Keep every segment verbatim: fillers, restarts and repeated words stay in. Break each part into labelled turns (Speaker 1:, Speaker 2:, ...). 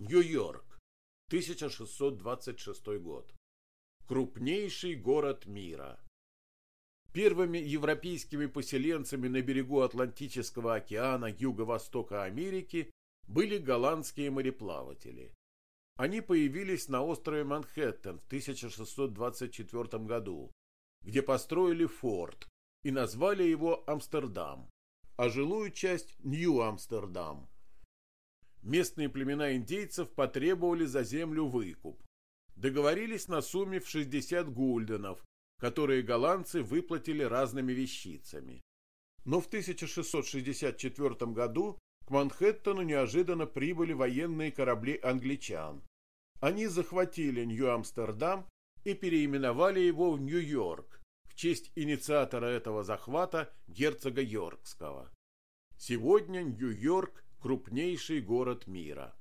Speaker 1: Нью-Йорк, тысяча шестьсот двадцать шестой год. Крупнейший город мира. Первыми европейскими поселенцами на берегу Атлантического океана юго-востока Америки были голландские мореплаватели. Они появились на острове Манхэттен в тысяча шестьсот двадцать четвёртом году, где построили форт и назвали его Амстердам, а жилую часть Нью-Амстердам. Местные племена индейцев потребовали за землю выкуп. Договорились на сумме в шестьдесят гульденов, которые голландцы выплатили разными вещицами. Но в тысяча шестьсот шестьдесят четвёртом году к Манхэттену неожиданно прибыли военные корабли англичан. Они захватили Нью-Амстердам и переименовали его в Нью-Йорк в честь инициатора этого захвата, герцога Йоркского. Сегодня Нью-Йорк – крупнейший город мира.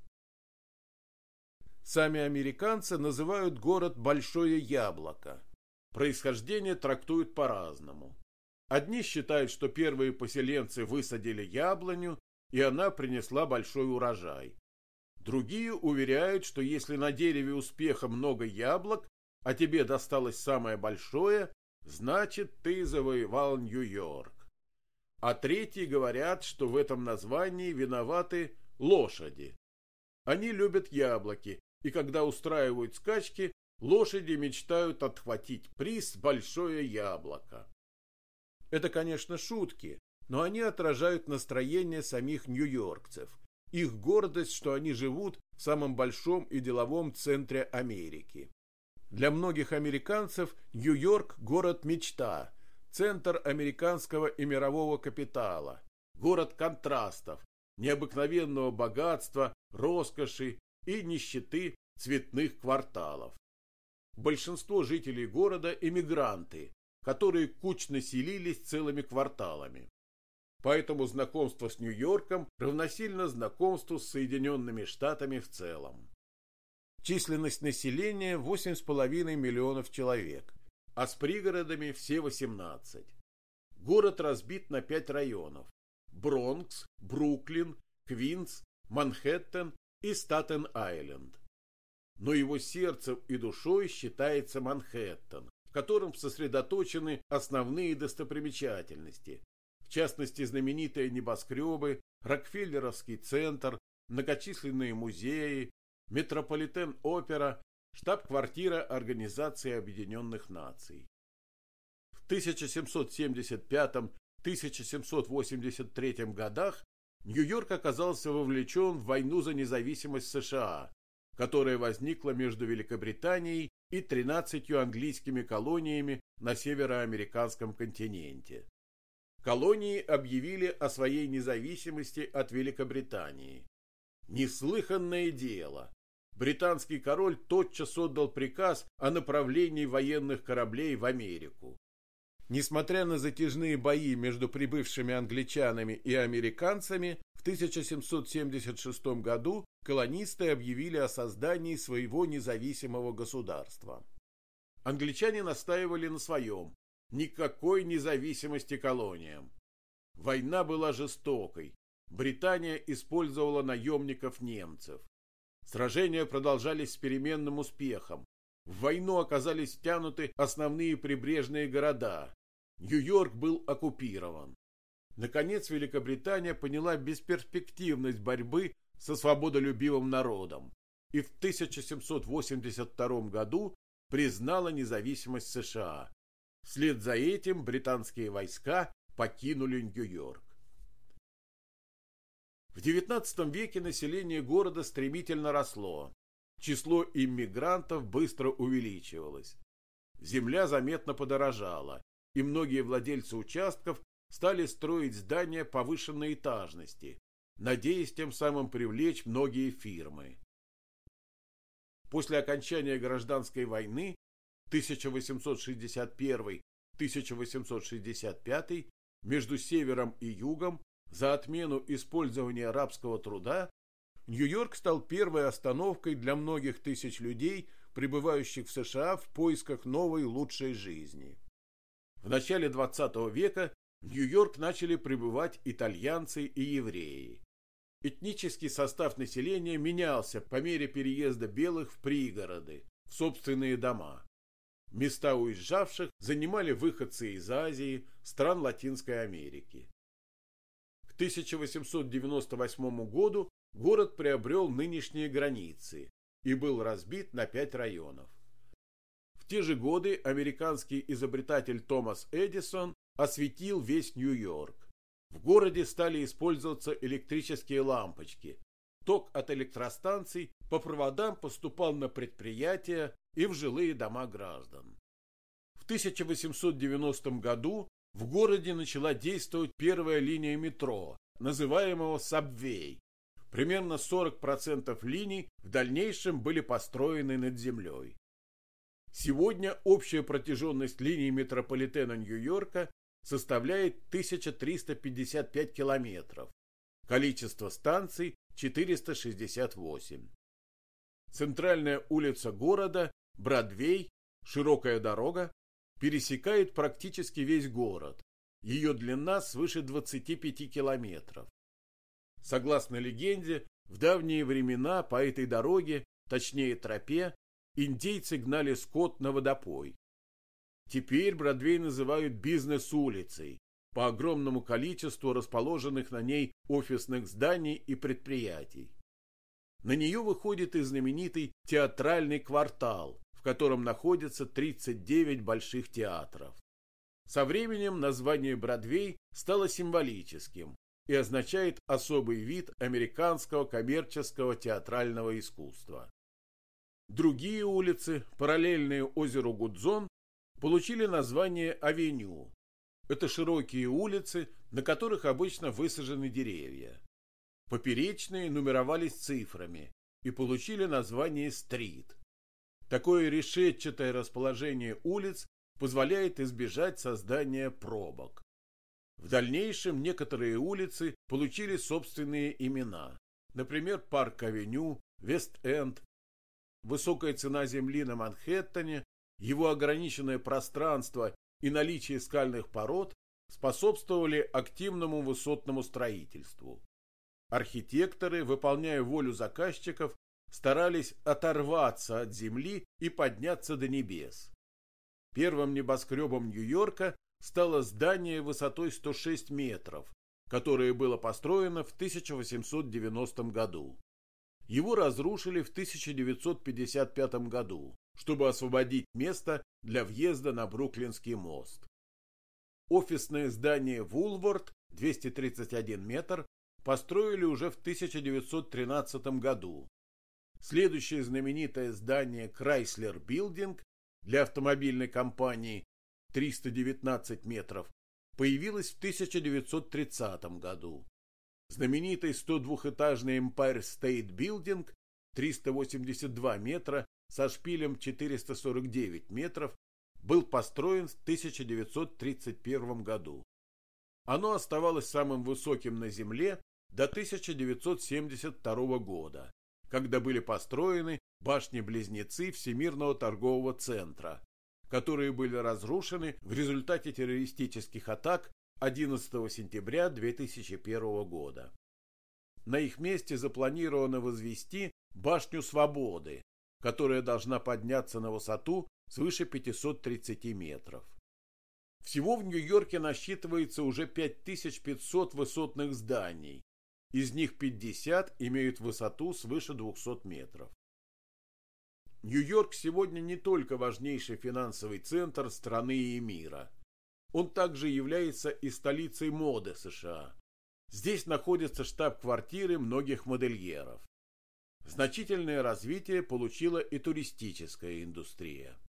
Speaker 1: Сами американцы называют город Большое Яблоко. Происхождение трактуют по-разному. Одни считают, что первые поселенцы высадили яблоню, и она принесла большой урожай. Другие уверяют, что если на дереве успеха много яблок, а тебе досталось самое большое, значит, ты завоевал Нью-Йорк. А третьи говорят, что в этом названии виноваты лошади. Они любят яблоки, и когда устраивают скачки, лошади мечтают отхватить приз «Большое яблоко». Это, конечно, шутки, но они отражают настроение самих нью-йоркцев, их гордость, что они живут в самом большом и деловом центре Америки. Для многих американцев Нью-Йорк – город-мечта, центр американского и мирового капитала, город контрастов, необыкновенного богатства, роскоши и нищеты цветных кварталов. Большинство жителей города – эмигранты, которые кучно селились целыми кварталами. Поэтому знакомство с Нью-Йорком равносильно знакомству с Соединенными Штатами в целом. Численность населения восемь с половиной миллионов человек, а с пригородами все восемнадцать. Город разбит на пять районов: Бронкс, Бруклин, Квинс, Манхэттен и Статен-Айленд. Но его сердцем и душой считается Манхэттен, в котором сосредоточены основные достопримечательности, в частности знаменитые небоскребы, Рокфеллеровский центр, многочисленные музеи, Метрополитен-опера, штаб-квартира Организации Объединенных Наций. В тысяча семьсот семьдесят пятом — тысяча семьсот восемьдесят третьем годах Нью-Йорк оказался вовлечен в войну за независимость США, которая возникла между Великобританией и тринадцатью английскими колониями на североамериканском континенте. Колонии объявили о своей независимости от Великобритании. Неслыханное дело! Британский король тотчас отдал приказ о направлении военных кораблей в Америку. Несмотря на затяжные бои между прибывшими англичанами и американцами, в тысяча семьсот семьдесят шестом году колонисты объявили о создании своего независимого государства. Англичане настаивали на своем: никакой независимости колониям. Война была жестокой. Британия использовала наемников немцев. Сражения продолжались с переменным успехом. В войну оказались втянуты основные прибрежные города. Нью-Йорк был оккупирован. Наконец Великобритания поняла бесперспективность борьбы со свободолюбивым народом и в тысяча семьсот восемьдесят втором году признала независимость США. Вслед за этим британские войска покинули Нью-Йорк. В девятнадцатом веке население города стремительно росло. Число иммигрантов быстро увеличивалось. Земля заметно подорожала, и многие владельцы участков стали строить здания повышенной этажности, надеясь тем самым привлечь многие фирмы. После окончания гражданской войны тысяча восемьсот шестьдесят первый — тысяча восемьсот шестьдесят пятый между севером и югом за отмену использования рабского труда Нью-Йорк стал первой остановкой для многих тысяч людей, прибывающих в США в поисках новой лучшей жизни. В начале двадцатого века в Нью-Йорк начали прибывать итальянцы и евреи. Этнический состав населения менялся по мере переезда белых в пригороды, в собственные дома. Места уезжавших занимали выходцы из Азии, стран Латинской Америки. К тысяча восемьсот девяносто восьмому году город приобрел нынешние границы и был разбит на пять районов. В те же годы американский изобретатель Томас Эдисон осветил весь Нью-Йорк. В городе стали использоваться электрические лампочки. Ток от электростанций по проводам поступал на предприятия и в жилые дома граждан. В тысяча восемьсот девяностом году в городе начала действовать первая линия метро, называемого Subway. Примерно сорок процентов линий в дальнейшем были построены над землей. Сегодня общая протяженность линий метрополитена Нью-Йорка составляет тысяча триста пятьдесят пять километров. Количество станций – четыреста шестьдесят восемь. Центральная улица города, Бродвей, широкая дорога, пересекает практически весь город. Ее длина свыше двадцати пяти километров. Согласно легенде, в давние времена по этой дороге, точнее тропе, индейцы гнали скот на водопой. Теперь Бродвей называют бизнес-улицей по огромному количеству расположенных на ней офисных зданий и предприятий. На нее выходит и знаменитый театральный квартал, в котором находятся тридцать девять больших театров. Со временем название Бродвей стало символическим и означает особый вид американского коммерческого театрального искусства. Другие улицы, параллельные озеру Гудзон, получили название авеню. Это широкие улицы, на которых обычно высажены деревья. Поперечные нумеровались цифрами и получили название стрит. Такое решетчатое расположение улиц позволяет избежать создания пробок. В дальнейшем некоторые улицы получили собственные имена. Например, Парк-авеню, Вест-Энд. Высокая цена земли на Манхэттене, его ограниченное пространство и наличие скальных пород способствовали активному высотному строительству. Архитекторы, выполняя волю заказчиков, старались оторваться от земли и подняться до небес. Первым небоскребом Нью-Йорка стало здание высотой сто шесть метров, которое было построено в тысяча восемьсот девяностом году. Его разрушили в тысяча девятьсот пятьдесят пятом году, чтобы освободить место для въезда на Бруклинский мост. Офисное здание Вулвард, двести тридцать один метр, построили уже в тысяча девятьсот тринадцатом году. Следующее знаменитое здание Chrysler Building для автомобильной компании, триста девятнадцать метров, появилось в тысяча девятьсот тридцатом году. Знаменитый сто двухэтажный Empire State Building, триста восемьдесят два метра, со шпилем четыреста сорок девять метров, был построен в тысяча девятьсот тридцать первом году. Оно оставалось самым высоким на Земле до тысяча девятьсот семьдесят второго года, когда были построены башни-близнецы Всемирного торгового центра, которые были разрушены в результате террористических атак одиннадцатого сентября две тысячи первого года. На их месте запланировано возвести башню Свободы, которая должна подняться на высоту свыше пятисот тридцати метров. Всего в Нью-Йорке насчитывается уже пять тысяч пятьсот высотных зданий, из них пятьдесят имеют высоту свыше двухсот метров. Нью-Йорк сегодня не только важнейший финансовый центр страны и мира. Он также является и столицей моды США. Здесь находится штаб-квартиры многих модельеров. Значительное развитие получила и туристическая индустрия.